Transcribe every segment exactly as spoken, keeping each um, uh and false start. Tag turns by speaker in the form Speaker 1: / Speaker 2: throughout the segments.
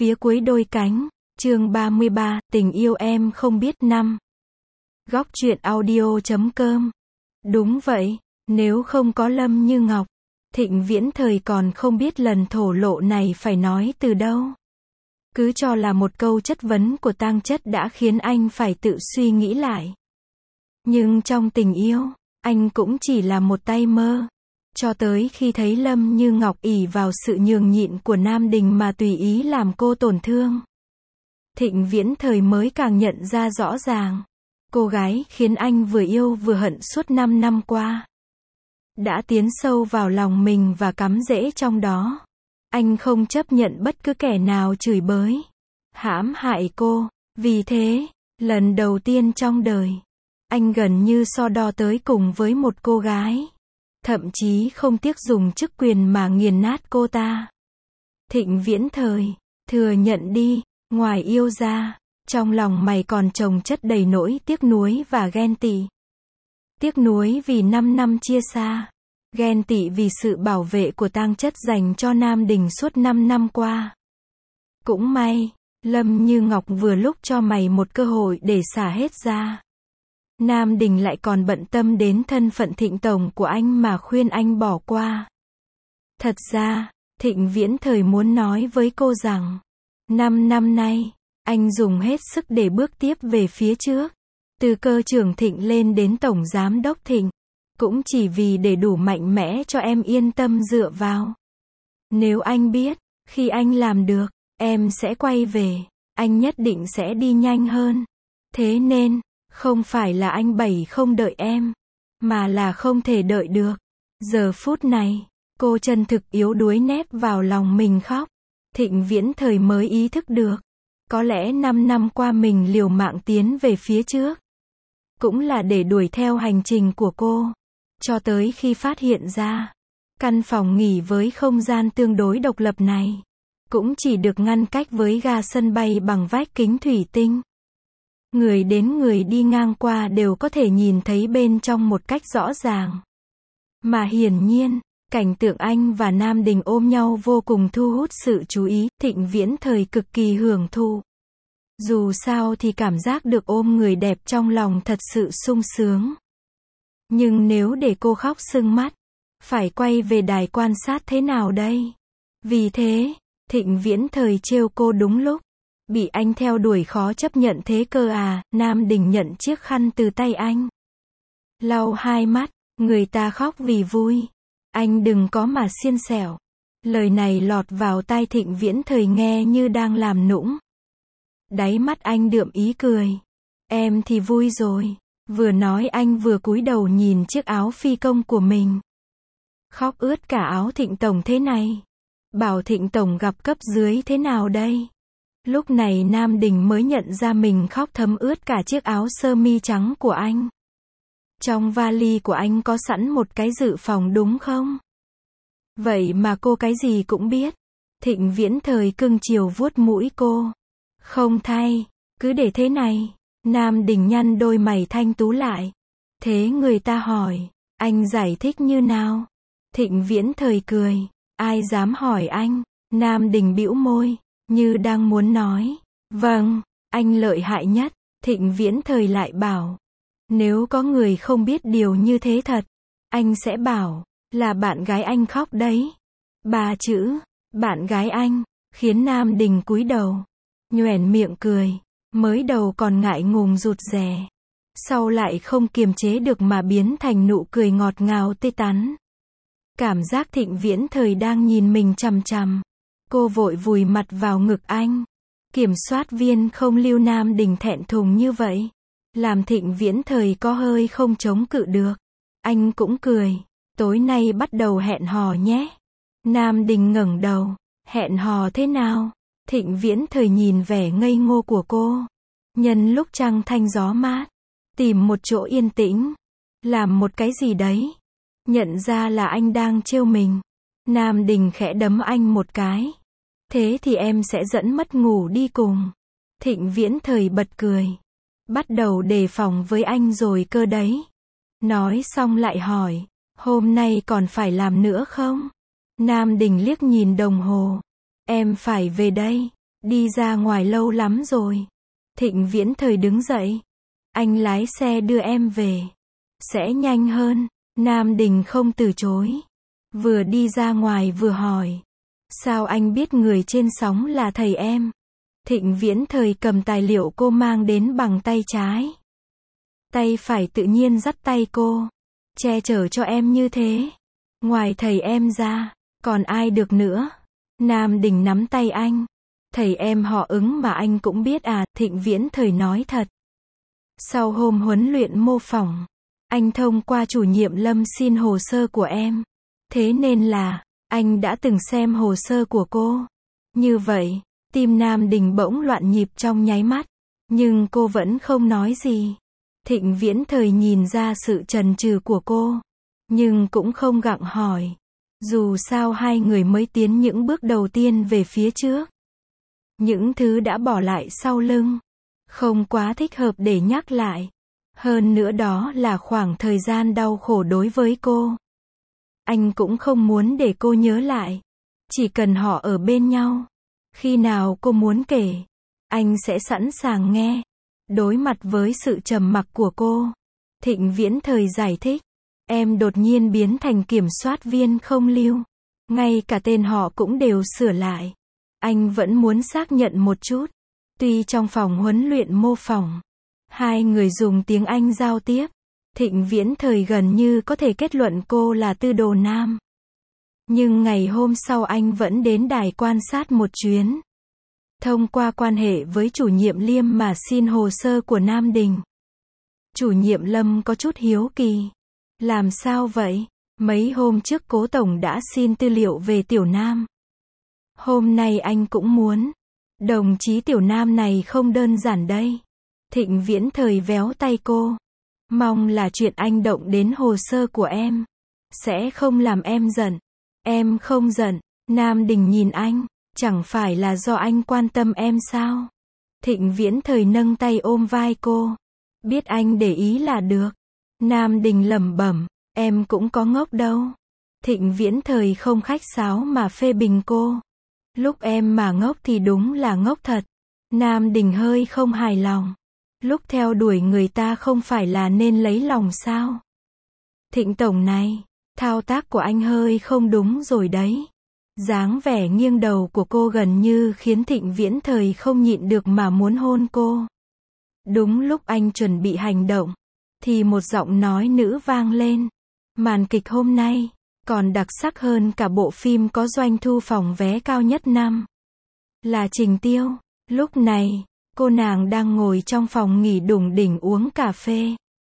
Speaker 1: phía cuối đôi cánh, chương ba mươi ba, tình yêu em không biết năm. Góc truyện audio chấm com. Đúng vậy, nếu không có Lâm Như Ngọc, Thịnh Viễn Thời còn không biết lần thổ lộ này phải nói từ đâu. Cứ cho là một câu chất vấn của Tang Chất đã khiến anh phải tự suy nghĩ lại. Nhưng trong tình yêu, anh cũng chỉ là một tay mơ. Cho tới khi thấy Lâm Như Ngọc ỷ vào sự nhường nhịn của Nam Đình mà tùy ý làm cô tổn thương, Thịnh Viễn Thời mới càng nhận ra rõ ràng. Cô gái khiến anh vừa yêu vừa hận suốt năm năm qua đã tiến sâu vào lòng mình và cắm rễ trong đó. Anh không chấp nhận bất cứ kẻ nào chửi bới, hãm hại cô. Vì thế, lần đầu tiên trong đời, anh gần như so đo tới cùng với một cô gái. Thậm chí không tiếc dùng chức quyền mà nghiền nát cô ta. Thịnh Viễn Thời, thừa nhận đi, ngoài yêu ra, trong lòng mày còn chồng chất đầy nỗi tiếc nuối và ghen tị. Tiếc nuối vì năm năm chia xa. Ghen tị vì sự bảo vệ của Tang Chất dành cho Nam Đình suốt năm năm qua. Cũng may, Lâm Như Ngọc vừa lúc cho mày một cơ hội để xả hết ra. Nam Đình lại còn bận tâm đến thân phận Thịnh Tổng của anh mà khuyên anh bỏ qua. Thật ra, Thịnh Viễn Thời muốn nói với cô rằng, năm năm nay, anh dùng hết sức để bước tiếp về phía trước. Từ cơ trưởng Thịnh lên đến Tổng Giám đốc Thịnh, cũng chỉ vì để đủ mạnh mẽ cho em yên tâm dựa vào. Nếu anh biết, khi anh làm được, em sẽ quay về, anh nhất định sẽ đi nhanh hơn. Thế nên, không phải là anh bảy không đợi em, mà là không thể đợi được. Giờ phút này, cô chân thực yếu đuối nép vào lòng mình khóc. Thịnh Viễn Thời mới ý thức được, có lẽ năm năm qua mình liều mạng tiến về phía trước, cũng là để đuổi theo hành trình của cô. Cho tới khi phát hiện ra, căn phòng nghỉ với không gian tương đối độc lập này, cũng chỉ được ngăn cách với ga sân bay bằng vách kính thủy tinh. Người đến người đi ngang qua đều có thể nhìn thấy bên trong một cách rõ ràng. Mà hiển nhiên, cảnh tượng anh và Nam Đình ôm nhau vô cùng thu hút sự chú ý. Thịnh Viễn Thời cực kỳ hưởng thụ. Dù sao thì cảm giác được ôm người đẹp trong lòng thật sự sung sướng. Nhưng nếu để cô khóc sưng mắt, phải quay về đài quan sát thế nào đây? Vì thế, Thịnh Viễn Thời trêu cô đúng lúc. Bị anh theo đuổi khó chấp nhận thế cơ à? Nam Đình nhận chiếc khăn từ tay anh, lau hai mắt. Người ta khóc vì vui, anh đừng có mà xiên xẻo. Lời này lọt vào tai Thịnh Viễn Thời nghe như đang làm nũng. Đáy mắt anh đượm ý cười. Em thì vui rồi. Vừa nói anh vừa cúi đầu nhìn chiếc áo phi công của mình. Khóc ướt cả áo Thịnh Tổng thế này. Bảo Thịnh Tổng gặp cấp dưới thế nào đây? Lúc này Nam Đình mới nhận ra mình khóc thấm ướt cả chiếc áo sơ mi trắng của anh. Trong vali của anh có sẵn một cái dự phòng đúng không? Vậy mà cô cái gì cũng biết. Thịnh Viễn Thời cưng chiều vuốt mũi cô. Không thay, cứ để thế này. Nam Đình nhăn đôi mày thanh tú lại. Thế người ta hỏi, anh giải thích như nào? Thịnh Viễn Thời cười. Ai dám hỏi anh? Nam Đình bĩu môi, như đang muốn nói, vâng, anh lợi hại nhất. Thịnh Viễn Thời lại bảo, nếu có người không biết điều như thế thật, anh sẽ bảo, là bạn gái anh khóc đấy. Ba chữ, bạn gái anh, khiến Nam Đình cúi đầu, nhoẻn miệng cười. Mới đầu còn ngại ngùng rụt rè, sau lại không kiềm chế được mà biến thành nụ cười ngọt ngào tươi tắn. Cảm giác Thịnh Viễn Thời đang nhìn mình chằm chằm. Cô vội vùi mặt vào ngực anh. Kiểm soát viên không lưu Nam Đình thẹn thùng như vậy, làm Thịnh Viễn Thời có hơi không chống cự được. Anh cũng cười. Tối nay bắt đầu hẹn hò nhé. Nam Đình ngẩng đầu. Hẹn hò thế nào? Thịnh Viễn Thời nhìn vẻ ngây ngô của cô. Nhân lúc trăng thanh gió mát, tìm một chỗ yên tĩnh, làm một cái gì đấy. Nhận ra là anh đang trêu mình. Nam Đình khẽ đấm anh một cái. Thế thì em sẽ dẫn mất ngủ đi cùng. Thịnh Viễn Thời bật cười. Bắt đầu đề phòng với anh rồi cơ đấy. Nói xong lại hỏi, hôm nay còn phải làm nữa không? Nam Đình liếc nhìn đồng hồ. Em phải về đây. Đi ra ngoài lâu lắm rồi. Thịnh Viễn Thời đứng dậy. Anh lái xe đưa em về. Sẽ nhanh hơn. Nam Đình không từ chối. Vừa đi ra ngoài vừa hỏi. Sao anh biết người trên sóng là thầy em? Thịnh Viễn Thời cầm tài liệu cô mang đến bằng tay trái. Tay phải tự nhiên dắt tay cô. Che chở cho em như thế. Ngoài thầy em ra, còn ai được nữa? Nam Đình nắm tay anh. Thầy em họ Ứng mà anh cũng biết à? Thịnh Viễn Thời nói thật. Sau hôm huấn luyện mô phỏng, anh thông qua chủ nhiệm Lâm xin hồ sơ của em. Thế nên là, anh đã từng xem hồ sơ của cô. Như vậy, tim Nam Đình bỗng loạn nhịp trong nháy mắt. Nhưng cô vẫn không nói gì. Thịnh Viễn Thời nhìn ra sự chần chừ của cô. Nhưng cũng không gặng hỏi. Dù sao hai người mới tiến những bước đầu tiên về phía trước. Những thứ đã bỏ lại sau lưng. Không quá thích hợp để nhắc lại. Hơn nữa đó là khoảng thời gian đau khổ đối với cô. Anh cũng không muốn để cô nhớ lại. Chỉ cần họ ở bên nhau. Khi nào cô muốn kể, anh sẽ sẵn sàng nghe. Đối mặt với sự trầm mặc của cô, Thịnh Viễn Thời giải thích. Em đột nhiên biến thành kiểm soát viên không lưu. Ngay cả tên họ cũng đều sửa lại. Anh vẫn muốn xác nhận một chút. Tuy trong phòng huấn luyện mô phỏng, hai người dùng tiếng Anh giao tiếp. Thịnh Viễn Thời gần như có thể kết luận cô là tư đồ nam. Nhưng ngày hôm sau anh vẫn đến đài quan sát một chuyến. Thông qua quan hệ với chủ nhiệm Liêm mà xin hồ sơ của Nam Đình. Chủ nhiệm Lâm có chút hiếu kỳ. Làm sao vậy? Mấy hôm trước Cố Tổng đã xin tư liệu về Tiểu Nam. Hôm nay anh cũng muốn. Đồng chí Tiểu Nam này không đơn giản đây. Thịnh Viễn Thời véo tay cô. Mong là chuyện anh động đến hồ sơ của em. Sẽ không làm em giận. Em không giận. Nam Đình nhìn anh. Chẳng phải là do anh quan tâm em sao? Thịnh Viễn Thời nâng tay ôm vai cô. Biết anh để ý là được. Nam Đình lẩm bẩm. Em cũng có ngốc đâu. Thịnh Viễn Thời không khách sáo mà phê bình cô. Lúc em mà ngốc thì đúng là ngốc thật. Nam Đình hơi không hài lòng. Lúc theo đuổi người ta không phải là nên lấy lòng sao? Thịnh Tổng này, thao tác của anh hơi không đúng rồi đấy. Dáng vẻ nghiêng đầu của cô gần như khiến Thịnh Viễn Thời không nhịn được mà muốn hôn cô. Đúng lúc anh chuẩn bị hành động, thì một giọng nói nữ vang lên. Màn kịch hôm nay, còn đặc sắc hơn cả bộ phim có doanh thu phòng vé cao nhất năm. Là Trình Tiêu. Lúc này, cô nàng đang ngồi trong phòng nghỉ đủng đỉnh uống cà phê.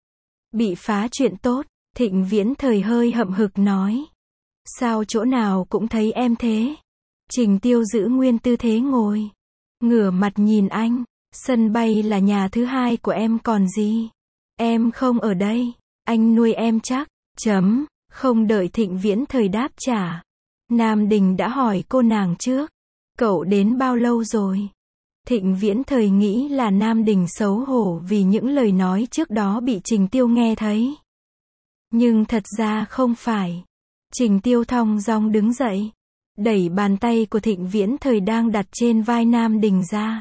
Speaker 1: Bị phá chuyện tốt, Thịnh Viễn Thời hơi hậm hực nói. Sao chỗ nào cũng thấy em thế? Trình Tiêu giữ nguyên tư thế ngồi. Ngửa mặt nhìn anh. Sân bay là nhà thứ hai của em còn gì? Em không ở đây. Anh nuôi em chắc. Chấm. Không đợi Thịnh Viễn Thời đáp trả. Nam Đình đã hỏi cô nàng trước. Cậu đến bao lâu rồi? Thịnh Viễn Thời nghĩ là Nam Đình xấu hổ vì những lời nói trước đó bị Trình Tiêu nghe thấy. Nhưng thật ra không phải. Trình Tiêu thong dong đứng dậy. Đẩy bàn tay của Thịnh Viễn Thời đang đặt trên vai Nam Đình ra.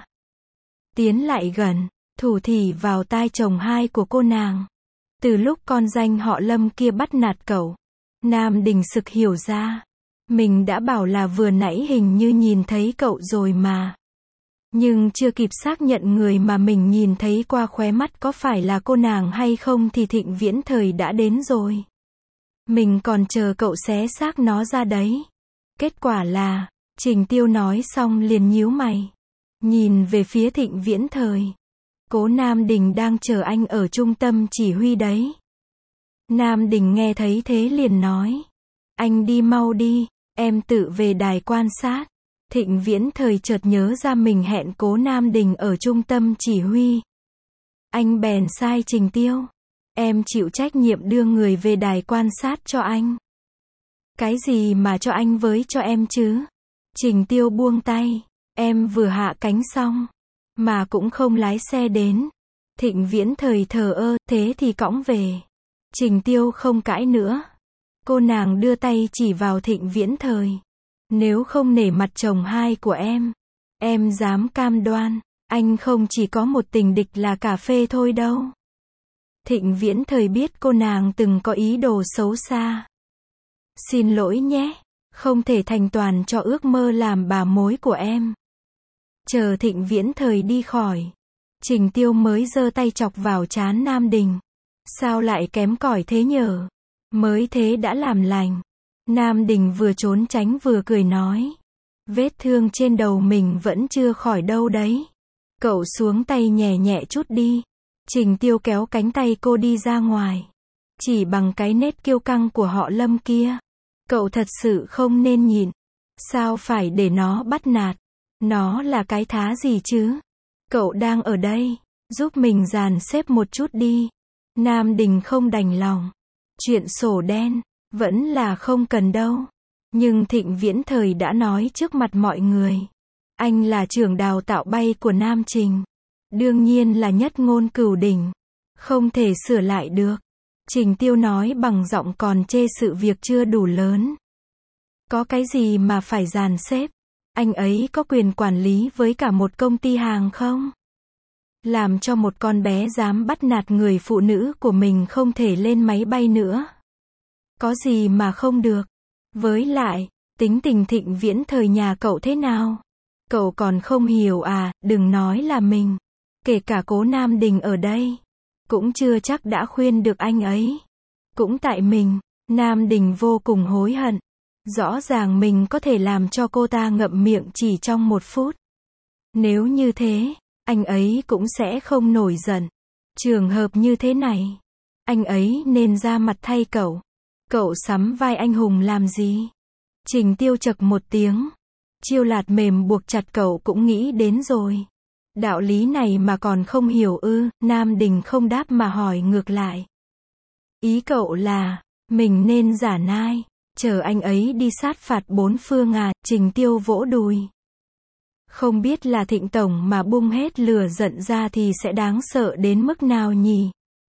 Speaker 1: Tiến lại gần, thủ thỉ vào tai chồng hai của cô nàng. Từ lúc con danh họ Lâm kia bắt nạt cậu, Nam Đình sực hiểu ra. Mình đã bảo là vừa nãy hình như nhìn thấy cậu rồi mà. Nhưng chưa kịp xác nhận người mà mình nhìn thấy qua khóe mắt có phải là cô nàng hay không thì Thịnh Viễn Thời đã đến rồi. Mình còn chờ cậu xé xác nó ra đấy. Kết quả là, Trình Tiêu nói xong liền nhíu mày. Nhìn về phía Thịnh Viễn Thời. Cố Nam Đình đang chờ anh ở trung tâm chỉ huy đấy. Nam Đình nghe thấy thế liền nói. Anh đi mau đi, em tự về đài quan sát. Thịnh Viễn Thời chợt nhớ ra mình hẹn Cố Nam Đình ở trung tâm chỉ huy. Anh bèn sai Trình Tiêu. Em chịu trách nhiệm đưa người về đài quan sát cho anh. Cái gì mà cho anh với cho em chứ? Trình Tiêu buông tay. Em vừa hạ cánh xong, mà cũng không lái xe đến. Thịnh Viễn Thời thờ ơ, thế thì cõng về. Trình Tiêu không cãi nữa. Cô nàng đưa tay chỉ vào Thịnh Viễn Thời. Nếu không nể mặt chồng hai của em, Em dám cam đoan, anh không chỉ có một tình địch là cà phê thôi đâu. Thịnh Viễn Thời biết cô nàng từng có ý đồ xấu xa. Xin lỗi nhé, không thể thành toàn cho ước mơ làm bà mối của em. Chờ Thịnh Viễn Thời đi khỏi, Trình Tiêu mới giơ tay chọc vào trán Nam Đình. Sao lại kém cỏi thế nhở? Mới thế đã làm lành. Nam Đình vừa trốn tránh vừa cười nói. Vết thương trên đầu mình vẫn chưa khỏi đâu đấy. Cậu xuống tay nhẹ nhẹ chút đi. Trình Tiêu kéo cánh tay cô đi ra ngoài. Chỉ bằng cái nết kiêu căng của họ Lâm kia, cậu thật sự không nên nhịn. Sao phải để nó bắt nạt? Nó là cái thá gì chứ? Cậu đang ở đây, giúp mình dàn xếp một chút đi. Nam Đình không đành lòng. Chuyện sổ đen, vẫn là không cần đâu. Nhưng Thịnh Viễn Thời đã nói trước mặt mọi người. Anh là trưởng đào tạo bay của Nam Trình. Đương nhiên là nhất ngôn cửu đỉnh. Không thể sửa lại được. Trình Tiêu nói bằng giọng còn chê sự việc chưa đủ lớn. Có cái gì mà phải dàn xếp? Anh ấy có quyền quản lý với cả một công ty hàng không? Làm cho một con bé dám bắt nạt người phụ nữ của mình không thể lên máy bay nữa. Có gì mà không được? Với lại, tính tình Thịnh Viễn Thời nhà cậu thế nào? Cậu còn không hiểu à? Đừng nói là mình. Kể cả cố Nam Đình ở đây, cũng chưa chắc đã khuyên được anh ấy. Cũng tại mình, Nam Đình vô cùng hối hận. Rõ ràng mình có thể làm cho cô ta ngậm miệng chỉ trong một phút. Nếu như thế, anh ấy cũng sẽ không nổi giận. Trường hợp như thế này, anh ấy nên ra mặt thay cậu. Cậu sắm vai anh hùng làm gì? Trình Tiêu chậc một tiếng. Chiêu lạt mềm buộc chặt cậu cũng nghĩ đến rồi. Đạo lý này mà còn không hiểu ư? Nam Đình không đáp mà hỏi ngược lại. Ý cậu là, mình nên giả nai, chờ anh ấy đi sát phạt bốn phương à? Trình Tiêu vỗ đùi. Không biết là Thịnh Tổng mà bung hết lửa giận ra thì sẽ đáng sợ đến mức nào nhỉ?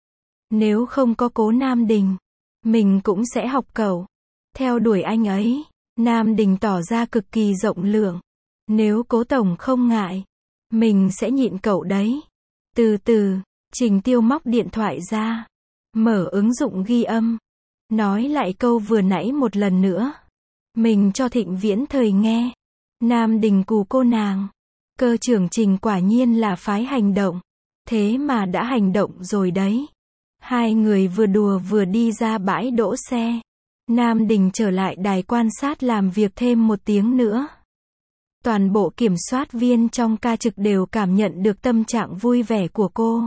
Speaker 1: Nếu không có cố Nam Đình, mình cũng sẽ học cậu. Theo đuổi anh ấy. Nam Đình tỏ ra cực kỳ rộng lượng. Nếu cố Tổng không ngại, mình sẽ nhịn cậu đấy. Từ từ, Trình Tiêu móc điện thoại ra. Mở ứng dụng ghi âm. Nói lại câu vừa nãy một lần nữa. Mình cho Thịnh Viễn Thời nghe. Nam Đình cù cô nàng. Cơ trưởng Trình quả nhiên là phái hành động. Thế mà đã hành động rồi đấy. Hai người vừa đùa vừa đi ra bãi đỗ xe. Nam Đình trở lại đài quan sát làm việc thêm một tiếng nữa. Toàn bộ kiểm soát viên trong ca trực đều cảm nhận được tâm trạng vui vẻ của cô.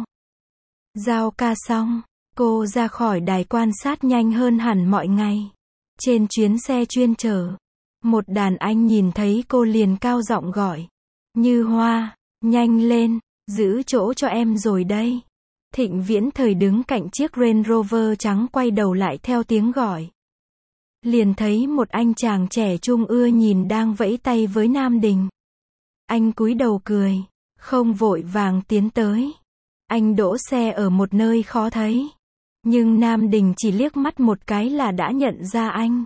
Speaker 1: Giao ca xong, cô ra khỏi đài quan sát nhanh hơn hẳn mọi ngày. Trên chuyến xe chuyên chở, một đàn anh nhìn thấy cô liền cao giọng gọi. Như Hoa, nhanh lên, giữ chỗ cho em rồi đây. Thịnh Viễn Thời đứng cạnh chiếc Range Rover trắng quay đầu lại theo tiếng gọi. Liền thấy một anh chàng trẻ trung ưa nhìn đang vẫy tay với Nam Đình. Anh cúi đầu cười, không vội vàng tiến tới. Anh đỗ xe ở một nơi khó thấy. Nhưng Nam Đình chỉ liếc mắt một cái là đã nhận ra anh.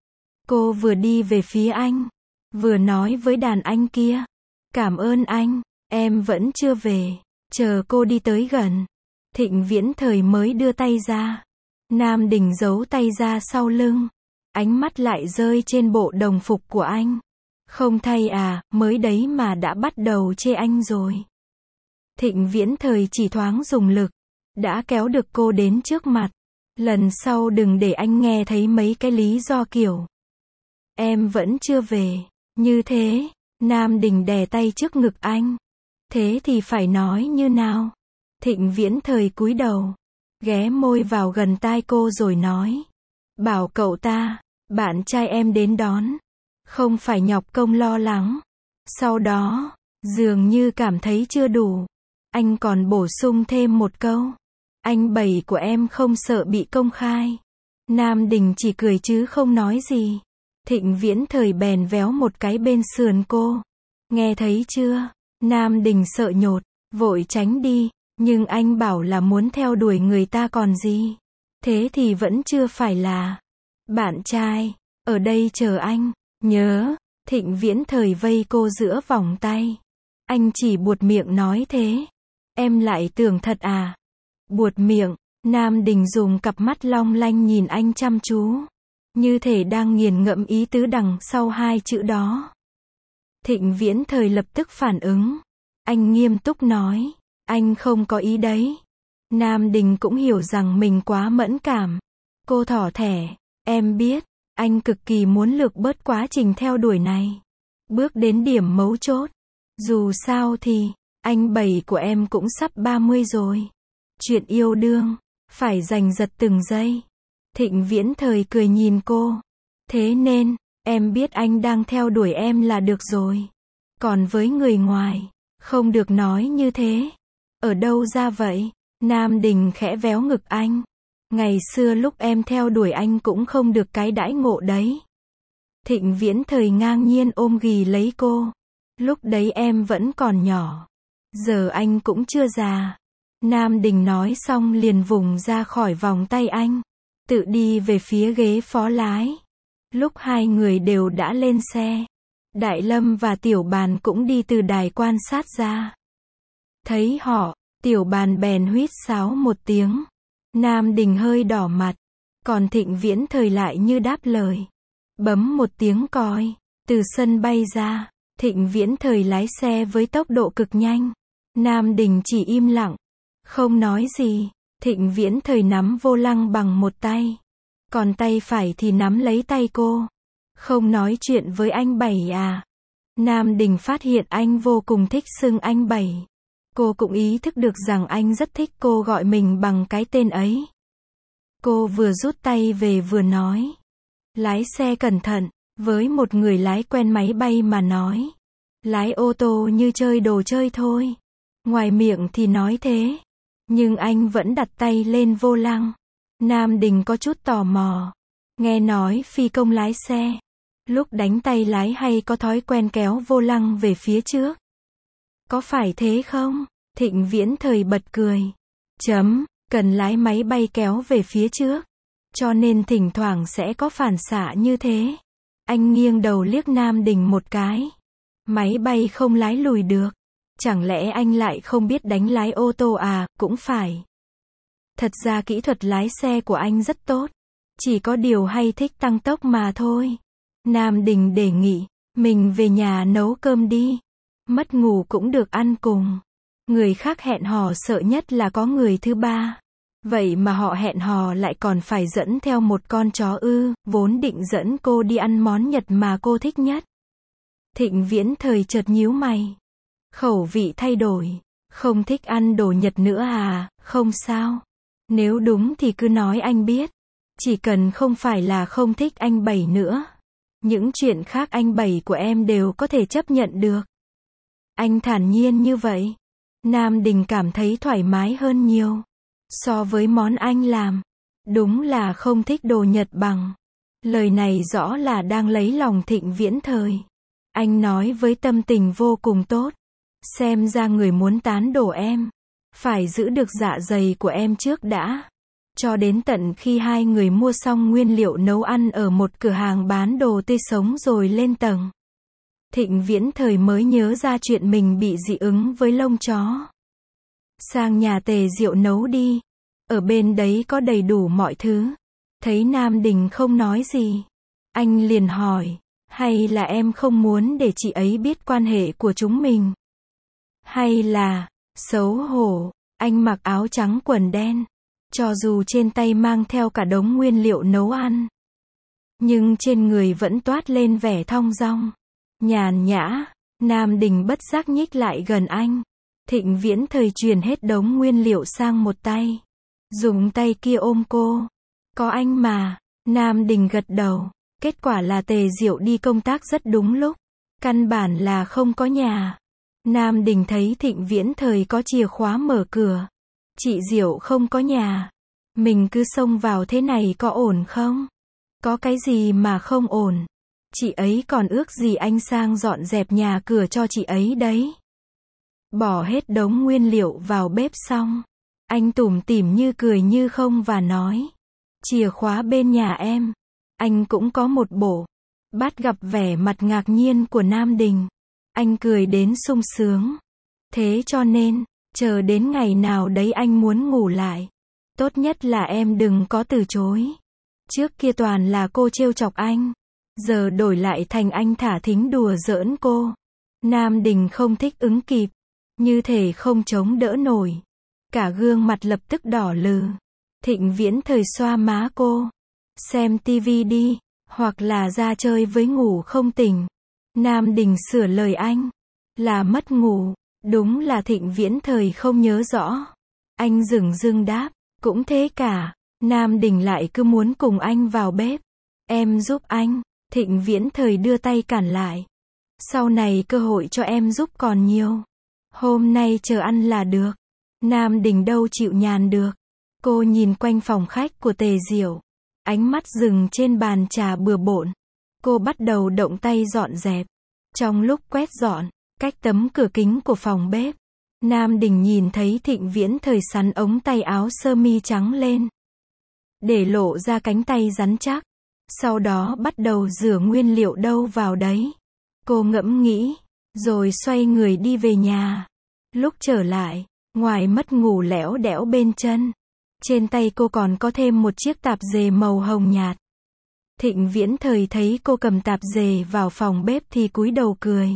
Speaker 1: Cô vừa đi về phía anh, vừa nói với đàn anh kia. Cảm ơn anh, em vẫn chưa về. Chờ cô đi tới gần, Thịnh Viễn Thời mới đưa tay ra. Nam Đình giấu tay ra sau lưng. Ánh mắt lại rơi trên bộ đồng phục của anh. Không thay à, mới đấy mà đã bắt đầu chê anh rồi. Thịnh Viễn Thời chỉ thoáng dùng lực, đã kéo được cô đến trước mặt. Lần sau đừng để anh nghe thấy mấy cái lý do kiểu em vẫn chưa về. Như thế, Nam Đình đè tay trước ngực anh. Thế thì phải nói như nào? Thịnh Viễn Thời cúi đầu, ghé môi vào gần tai cô rồi nói. Bảo cậu ta, bạn trai em đến đón. Không phải nhọc công lo lắng. Sau đó, dường như cảm thấy chưa đủ. Anh còn bổ sung thêm một câu. Anh bảy của em không sợ bị công khai. Nam Đình chỉ cười chứ không nói gì. Thịnh Viễn Thời bèn véo một cái bên sườn cô. Nghe thấy chưa? Nam Đình sợ nhột, vội tránh đi. Nhưng anh bảo là muốn theo đuổi người ta còn gì. Thế thì vẫn chưa phải là bạn trai. Ở đây chờ anh. Nhớ, Thịnh Viễn Thời vây cô giữa vòng tay. Anh chỉ buột miệng nói thế. Em lại tưởng thật à? Buột miệng, Nam Đình dùng cặp mắt long lanh nhìn anh chăm chú. Như thể đang nghiền ngẫm ý tứ đằng sau hai chữ đó. Thịnh Viễn Thời lập tức phản ứng. Anh nghiêm túc nói. Anh không có ý đấy. Nam Đình cũng hiểu rằng mình quá mẫn cảm. Cô thỏ thẻ. Em biết, anh cực kỳ muốn lược bớt quá trình theo đuổi này. Bước đến điểm mấu chốt. Dù sao thì, anh bảy của em cũng sắp ba mươi rồi. Chuyện yêu đương, phải giành giật từng giây. Thịnh Viễn Thời cười nhìn cô. Thế nên, em biết anh đang theo đuổi em là được rồi. Còn với người ngoài, không được nói như thế. Ở đâu ra vậy? Nam Đình khẽ véo ngực anh. Ngày xưa lúc em theo đuổi anh cũng không được cái đãi ngộ đấy. Thịnh Viễn Thời ngang nhiên ôm ghì lấy cô. Lúc đấy em vẫn còn nhỏ. Giờ anh cũng chưa già. Nam Đình nói xong liền vùng ra khỏi vòng tay anh. Tự đi về phía ghế phó lái. Lúc hai người đều đã lên xe. Đại Lâm và Tiểu Bàn cũng đi từ đài quan sát ra. Thấy họ, Tiểu Bàn bèn huýt sáo một tiếng. Nam Đình hơi đỏ mặt. Còn Thịnh Viễn Thời lại như đáp lời. Bấm một tiếng còi. Từ sân bay ra. Thịnh Viễn Thời lái xe với tốc độ cực nhanh. Nam Đình chỉ im lặng. Không nói gì. Thịnh Viễn Thời nắm vô lăng bằng một tay. Còn tay phải thì nắm lấy tay cô. Không nói chuyện với anh Bảy à? Nam Đình phát hiện anh vô cùng thích xưng anh Bảy. Cô cũng ý thức được rằng anh rất thích cô gọi mình bằng cái tên ấy. Cô vừa rút tay về vừa nói. Lái xe cẩn thận. Với một người lái quen máy bay mà nói. Lái ô tô như chơi đồ chơi thôi. Ngoài miệng thì nói thế. Nhưng anh vẫn đặt tay lên vô lăng. Nam Đình có chút tò mò. Nghe nói phi công lái xe. Lúc đánh tay lái hay có thói quen kéo vô lăng về phía trước. Có phải thế không? Thịnh Viễn Thời bật cười. Chấm, cần lái máy bay kéo về phía trước. Cho nên thỉnh thoảng sẽ có phản xạ như thế. Anh nghiêng đầu liếc Nam Đình một cái. Máy bay không lái lùi được. Chẳng lẽ anh lại không biết đánh lái ô tô à? Cũng phải. Thật ra kỹ thuật lái xe của anh rất tốt. Chỉ có điều hay thích tăng tốc mà thôi. Nam Đình đề nghị. Mình về nhà nấu cơm đi. Mất ngủ cũng được ăn cùng. Người khác hẹn hò sợ nhất là có người thứ ba. Vậy mà họ hẹn hò lại còn phải dẫn theo một con chó ư, vốn định dẫn cô đi ăn món Nhật mà cô thích nhất. Thịnh Viễn Thời chợt nhíu mày. Khẩu vị thay đổi. Không thích ăn đồ Nhật nữa à? Không sao. Nếu đúng thì cứ nói anh biết. Chỉ cần không phải là không thích anh Bảy nữa. Những chuyện khác anh Bảy của em đều có thể chấp nhận được. Anh thản nhiên như vậy. Nam Đình cảm thấy thoải mái hơn nhiều. So với món anh làm. Đúng là không thích đồ Nhật bằng. Lời này rõ là đang lấy lòng Thịnh Viễn Thời. Anh nói với tâm tình vô cùng tốt. Xem ra người muốn tán đổ em. Phải giữ được dạ dày của em trước đã. Cho đến tận khi hai người mua xong nguyên liệu nấu ăn ở một cửa hàng bán đồ tươi sống rồi lên tầng. Thịnh Viễn Thời mới nhớ ra chuyện mình bị dị ứng với lông chó. Sang nhà Tề Diệu nấu đi. Ở bên đấy có đầy đủ mọi thứ. Thấy Nam Đình không nói gì. Anh liền hỏi. Hay là em không muốn để chị ấy biết quan hệ của chúng mình? Hay là, xấu hổ, anh mặc áo trắng quần đen. Cho dù trên tay mang theo cả đống nguyên liệu nấu ăn. Nhưng trên người vẫn toát lên vẻ thong dong. Nhàn nhã. Nam Đình bất giác nhích lại gần anh. Thịnh Viễn Thời truyền hết đống nguyên liệu sang một tay. Dùng tay kia ôm cô. Có anh mà. Nam Đình gật đầu. Kết quả là Tề Diệu đi công tác rất đúng lúc. Căn bản là không có nhà. Nam Đình thấy Thịnh Viễn Thời có chìa khóa mở cửa. Chị Diệu không có nhà. Mình cứ xông vào thế này có ổn không? Có cái gì mà không ổn? Chị ấy còn ước gì anh sang dọn dẹp nhà cửa cho chị ấy đấy. Bỏ hết đống nguyên liệu vào bếp xong. Anh tủm tỉm như cười như không và nói. Chìa khóa bên nhà em. Anh cũng có một bộ. Bắt gặp vẻ mặt ngạc nhiên của Nam Đình. Anh cười đến sung sướng. Thế cho nên, chờ đến ngày nào đấy anh muốn ngủ lại. Tốt nhất là em đừng có từ chối. Trước kia toàn là cô trêu chọc anh. Giờ đổi lại thành anh thả thính đùa giỡn cô. Nam Đình không thích ứng kịp. Như thể không chống đỡ nổi. Cả gương mặt lập tức đỏ lừ. Thịnh Viễn Thời xoa má cô. Xem tivi đi, hoặc là ra chơi với ngủ không tỉnh. Nam Đình sửa lời anh. Là mất ngủ. Đúng là Thịnh Viễn Thời không nhớ rõ. Anh dửng dưng đáp. Cũng thế cả. Nam Đình lại cứ muốn cùng anh vào bếp. Em giúp anh. Thịnh Viễn Thời đưa tay cản lại. Sau này cơ hội cho em giúp còn nhiều. Hôm nay chờ ăn là được. Nam Đình đâu chịu nhàn được. Cô nhìn quanh phòng khách của Tề Diệu. Ánh mắt dừng trên bàn trà bừa bộn. Cô bắt đầu động tay dọn dẹp. Trong lúc quét dọn, cách tấm cửa kính của phòng bếp, Nam Đình nhìn thấy Thịnh Viễn Thời sắn ống tay áo sơ mi trắng lên, để lộ ra cánh tay rắn chắc. Sau đó bắt đầu rửa nguyên liệu đâu vào đấy. Cô ngẫm nghĩ, rồi xoay người đi về nhà. Lúc trở lại, ngoài mất ngủ lẽo đẽo bên chân, trên tay cô còn có thêm một chiếc tạp dề màu hồng nhạt. Thịnh Viễn Thời thấy cô cầm tạp dề vào phòng bếp thì cúi đầu cười.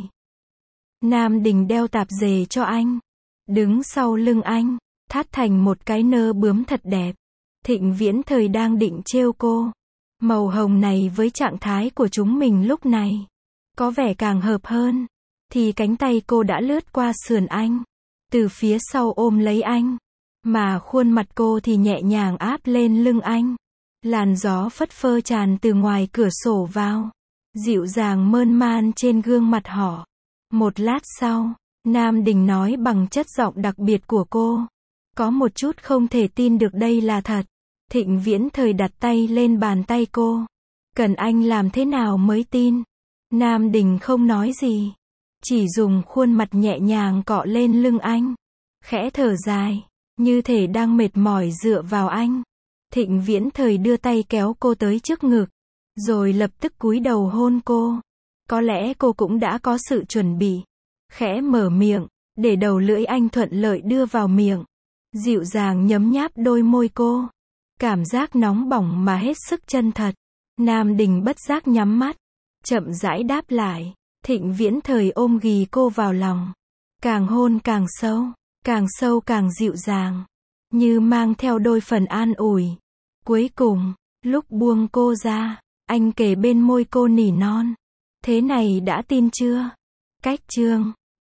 Speaker 1: Nam Đình đeo tạp dề cho anh, đứng sau lưng anh, thắt thành một cái nơ bướm thật đẹp. Thịnh Viễn Thời đang định trêu cô. Màu hồng này với trạng thái của chúng mình lúc này, có vẻ càng hợp hơn. Thì cánh tay cô đã lướt qua sườn anh, từ phía sau ôm lấy anh. Mà khuôn mặt cô thì nhẹ nhàng áp lên lưng anh. Làn gió phất phơ tràn từ ngoài cửa sổ vào, dịu dàng mơn man trên gương mặt họ. Một lát sau, Nam Đình nói bằng chất giọng đặc biệt của cô. Có một chút không thể tin được đây là thật. Thịnh Viễn Thời đặt tay lên bàn tay cô. Cần anh làm thế nào mới tin? Nam Đình không nói gì, chỉ dùng khuôn mặt nhẹ nhàng cọ lên lưng anh. Khẽ thở dài, như thể đang mệt mỏi dựa vào anh. Thịnh Viễn Thời đưa tay kéo cô tới trước ngực, rồi lập tức cúi đầu hôn cô. Có lẽ cô cũng đã có sự chuẩn bị. Khẽ mở miệng, để đầu lưỡi anh thuận lợi đưa vào miệng. Dịu dàng nhấm nháp đôi môi cô. Cảm giác nóng bỏng mà hết sức chân thật. Nam Đình bất giác nhắm mắt, chậm rãi đáp lại. Thịnh Viễn Thời ôm ghì cô vào lòng. Càng hôn càng sâu, càng sâu càng dịu dàng, như mang theo đôi phần an ủi. Cuối cùng, lúc buông cô ra, anh kề bên môi cô nỉ non. Thế này đã tin chưa? Cách chương